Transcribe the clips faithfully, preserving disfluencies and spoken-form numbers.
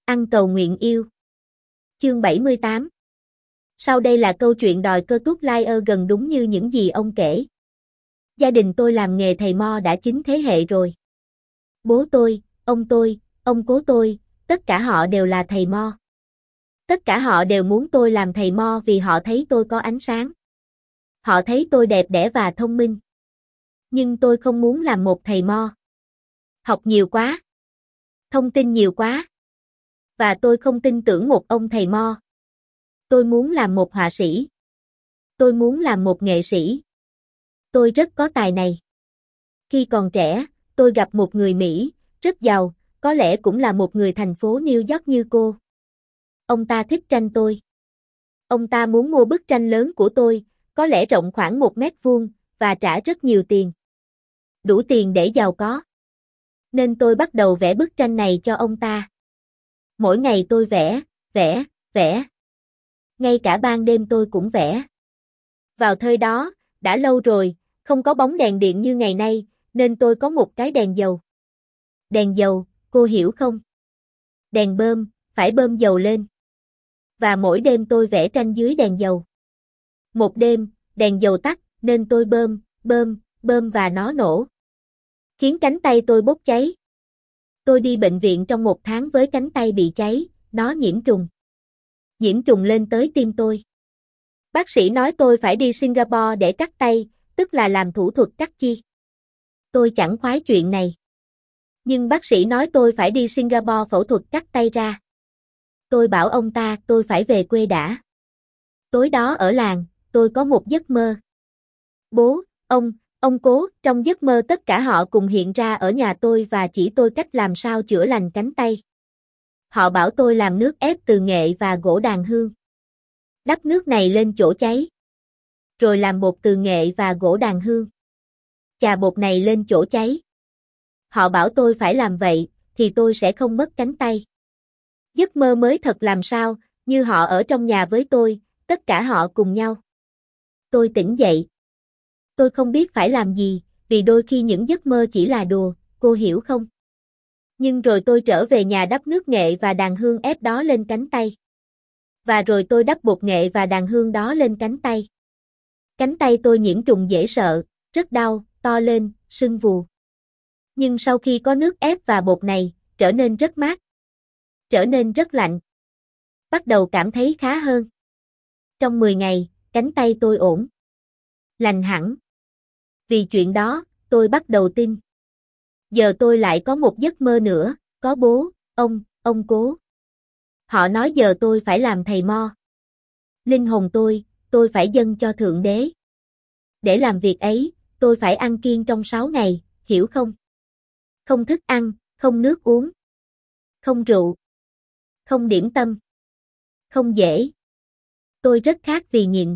Ăn cầu nguyện yêu. Chương bảy mươi tám. Sau đây là câu chuyện đòi cơ tút Liar gần đúng như những gì ông kể. Gia đình tôi làm nghề thầy mo đã chín thế hệ rồi. Bố tôi, ông tôi, ông cố tôi, tất cả họ đều là thầy mo. Tất cả họ đều muốn tôi làm thầy mo vì họ thấy tôi có ánh sáng. Họ thấy tôi đẹp đẽ và thông minh. Nhưng tôi không muốn làm một thầy mo. Học nhiều quá. Thông tin nhiều quá. Và tôi không tin tưởng một ông thầy mo. Tôi muốn làm một họa sĩ. Tôi muốn làm một nghệ sĩ. Tôi rất có tài này. Khi còn trẻ, tôi gặp một người Mỹ, rất giàu, có lẽ cũng là một người thành phố New York như cô. Ông ta thích tranh tôi. Ông ta muốn mua bức tranh lớn của tôi, có lẽ rộng khoảng một mét vuông, và trả rất nhiều tiền. Đủ tiền để giàu có. Nên tôi bắt đầu vẽ bức tranh này cho ông ta. Mỗi ngày tôi vẽ, vẽ, vẽ. Ngay cả ban đêm tôi cũng vẽ. Vào thời đó, đã lâu rồi, không có bóng đèn điện như ngày nay, nên tôi có một cái đèn dầu. Đèn dầu, cô hiểu không? Đèn bơm, phải bơm dầu lên. Và mỗi đêm tôi vẽ tranh dưới đèn dầu. Một đêm, đèn dầu tắt, nên tôi bơm, bơm, bơm và nó nổ. Khiến cánh tay tôi bốc cháy. Tôi đi bệnh viện trong một tháng với cánh tay bị cháy, nó nhiễm trùng. Nhiễm trùng lên tới tim tôi. Bác sĩ nói tôi phải đi Singapore để cắt tay, tức là làm thủ thuật cắt chi. Tôi chẳng khoái chuyện này. Nhưng bác sĩ nói tôi phải đi Singapore phẫu thuật cắt tay ra. Tôi bảo ông ta tôi phải về quê đã. Tối đó ở làng, tôi có một giấc mơ. Bố, ông, ông cố, trong giấc mơ tất cả họ cùng hiện ra ở nhà tôi và chỉ tôi cách làm sao chữa lành cánh tay. Họ bảo tôi làm nước ép từ nghệ và gỗ đàn hương. Đắp nước này lên chỗ cháy. Rồi làm bột từ nghệ và gỗ đàn hương. Chà bột này lên chỗ cháy. Họ bảo tôi phải làm vậy, thì tôi sẽ không mất cánh tay. Giấc mơ mới thật làm sao, như họ ở trong nhà với tôi, tất cả họ cùng nhau. Tôi tỉnh dậy. Tôi không biết phải làm gì, vì đôi khi những giấc mơ chỉ là đùa, cô hiểu không? Nhưng rồi tôi trở về nhà đắp nước nghệ và đàn hương ép đó lên cánh tay. Và rồi tôi đắp bột nghệ và đàn hương đó lên cánh tay. Cánh tay tôi nhiễm trùng dễ sợ, rất đau, to lên, sưng vù. Nhưng sau khi có nước ép và bột này, trở nên rất mát. Trở nên rất lạnh. Bắt đầu cảm thấy khá hơn. Trong mười ngày, cánh tay tôi ổn. Lành hẳn. Vì chuyện đó, tôi bắt đầu tin. Giờ tôi lại có một giấc mơ nữa, có bố, ông, ông cố. Họ nói giờ tôi phải làm thầy mo. Linh hồn tôi, tôi phải dâng cho Thượng Đế. Để làm việc ấy, tôi phải ăn kiêng trong sáu ngày, hiểu không? Không thức ăn, không nước uống. Không rượu. Không điểm tâm. Không dễ. Tôi rất khác vì nhịn.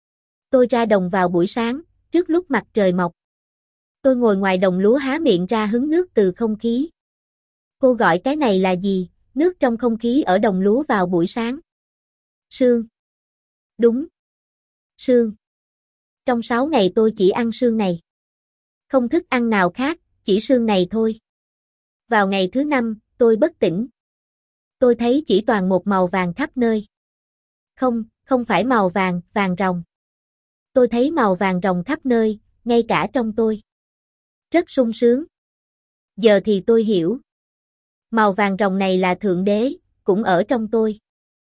Tôi ra đồng vào buổi sáng, trước lúc mặt trời mọc. Tôi ngồi ngoài đồng lúa há miệng ra hứng nước từ không khí. Cô gọi cái này là gì? Nước trong không khí ở đồng lúa vào buổi sáng. Sương. Đúng. Sương. Trong sáu ngày tôi chỉ ăn sương này. Không thức ăn nào khác, chỉ sương này thôi. Vào ngày thứ năm, tôi bất tỉnh. Tôi thấy chỉ toàn một màu vàng khắp nơi. Không, không phải màu vàng, vàng ròng. Tôi thấy màu vàng ròng khắp nơi, ngay cả trong tôi. Rất sung sướng. Giờ thì tôi hiểu. Màu vàng ròng này là Thượng Đế, cũng ở trong tôi.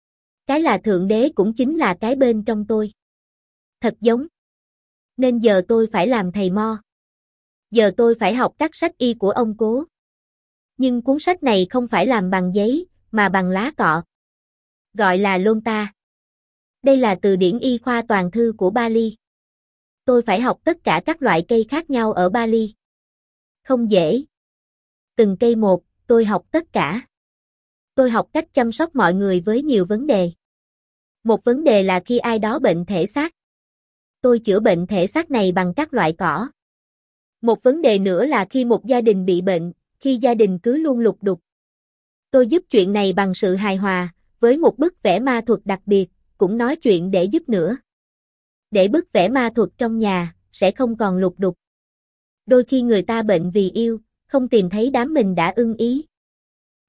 Cái là Thượng Đế cũng chính là cái bên trong tôi. Thật giống. Nên giờ tôi phải làm thầy mo. Giờ tôi phải học các sách y của ông cố. Nhưng cuốn sách này không phải làm bằng giấy, mà bằng lá cọ. Gọi là Lonta. Đây là từ điển y khoa toàn thư của Bali. Tôi phải học tất cả các loại cây khác nhau ở Bali. Không dễ. Từng cây một, tôi học tất cả. Tôi học cách chăm sóc mọi người với nhiều vấn đề. Một vấn đề là khi ai đó bệnh thể xác. Tôi chữa bệnh thể xác này bằng các loại cỏ. Một vấn đề nữa là khi một gia đình bị bệnh, khi gia đình cứ luôn lục đục. Tôi giúp chuyện này bằng sự hài hòa, với một bức vẽ ma thuật đặc biệt, cũng nói chuyện để giúp nữa. Để bức vẽ ma thuật trong nhà, sẽ không còn lục đục. Đôi khi người ta bệnh vì yêu, không tìm thấy đám mình đã ưng ý.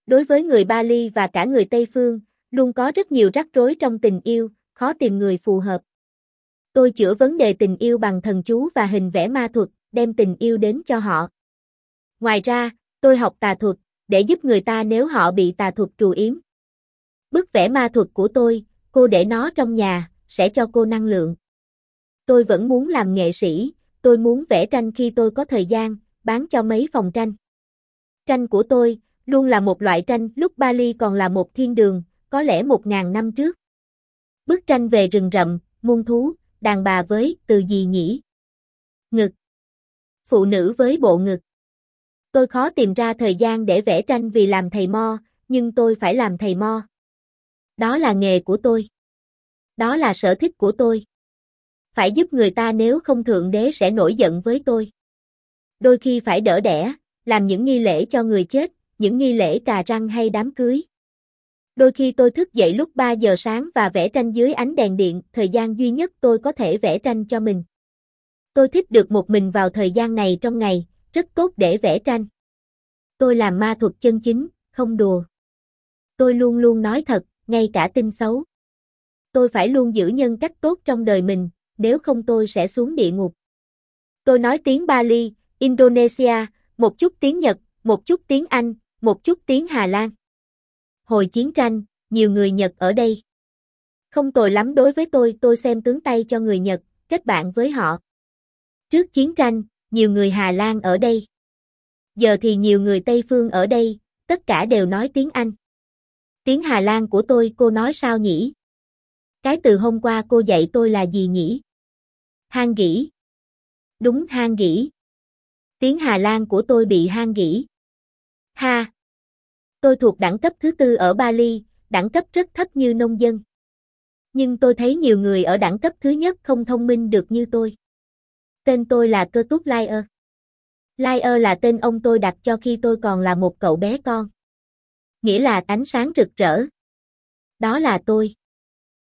Đối với người Bali và cả người Tây Phương, luôn có rất nhiều rắc rối trong tình yêu, khó tìm người phù hợp. Tôi chữa vấn đề tình yêu bằng thần chú và hình vẽ ma thuật, đem tình yêu đến cho họ. Ngoài ra, tôi học tà thuật, để giúp người ta nếu họ bị tà thuật trù yếm. Bức vẽ ma thuật của tôi, cô để nó trong nhà, sẽ cho cô năng lượng. Tôi vẫn muốn làm nghệ sĩ, tôi muốn vẽ tranh khi tôi có thời gian, bán cho mấy phòng tranh. Tranh của tôi, luôn là một loại tranh lúc Bali còn là một thiên đường, có lẽ một ngàn năm trước. Bức tranh về rừng rậm, muôn thú, đàn bà với từ gì nhỉ? Ngực. Phụ nữ với bộ ngực. Tôi khó tìm ra thời gian để vẽ tranh vì làm thầy mo, nhưng tôi phải làm thầy mo. Đó là nghề của tôi. Đó là sở thích của tôi. Phải giúp người ta nếu không Thượng Đế sẽ nổi giận với tôi. Đôi khi phải đỡ đẻ, làm những nghi lễ cho người chết, những nghi lễ cà răng hay đám cưới. Đôi khi tôi thức dậy lúc ba giờ sáng và vẽ tranh dưới ánh đèn điện, thời gian duy nhất tôi có thể vẽ tranh cho mình. Tôi thích được một mình vào thời gian này trong ngày, rất tốt để vẽ tranh. Tôi làm ma thuật chân chính, không đùa. Tôi luôn luôn nói thật, ngay cả tin xấu. Tôi phải luôn giữ nhân cách tốt trong đời mình, nếu không tôi sẽ xuống địa ngục. Tôi nói tiếng Bali, Indonesia, một chút tiếng Nhật, một chút tiếng Anh, một chút tiếng Hà Lan. Hồi chiến tranh, nhiều người Nhật ở đây. Không tồi lắm đối với tôi, tôi xem tướng tay cho người Nhật, kết bạn với họ. Trước chiến tranh, nhiều người Hà Lan ở đây. Giờ thì nhiều người Tây Phương ở đây, tất cả đều nói tiếng Anh. Tiếng Hà Lan của tôi cô nói sao nhỉ? Cái từ hôm qua cô dạy tôi là gì nhỉ? Hang gỉ. Đúng, hang gỉ. Tiếng Hà Lan của tôi bị hang gỉ. Ha. Tôi thuộc đẳng cấp thứ tư ở Bali, đẳng cấp rất thấp như nông dân. Nhưng tôi thấy nhiều người ở đẳng cấp thứ nhất không thông minh được như tôi. Tên tôi là Cơ Túc Layer. Layer là tên ông tôi đặt cho khi tôi còn là một cậu bé con. Nghĩa là ánh sáng rực rỡ. Đó là tôi.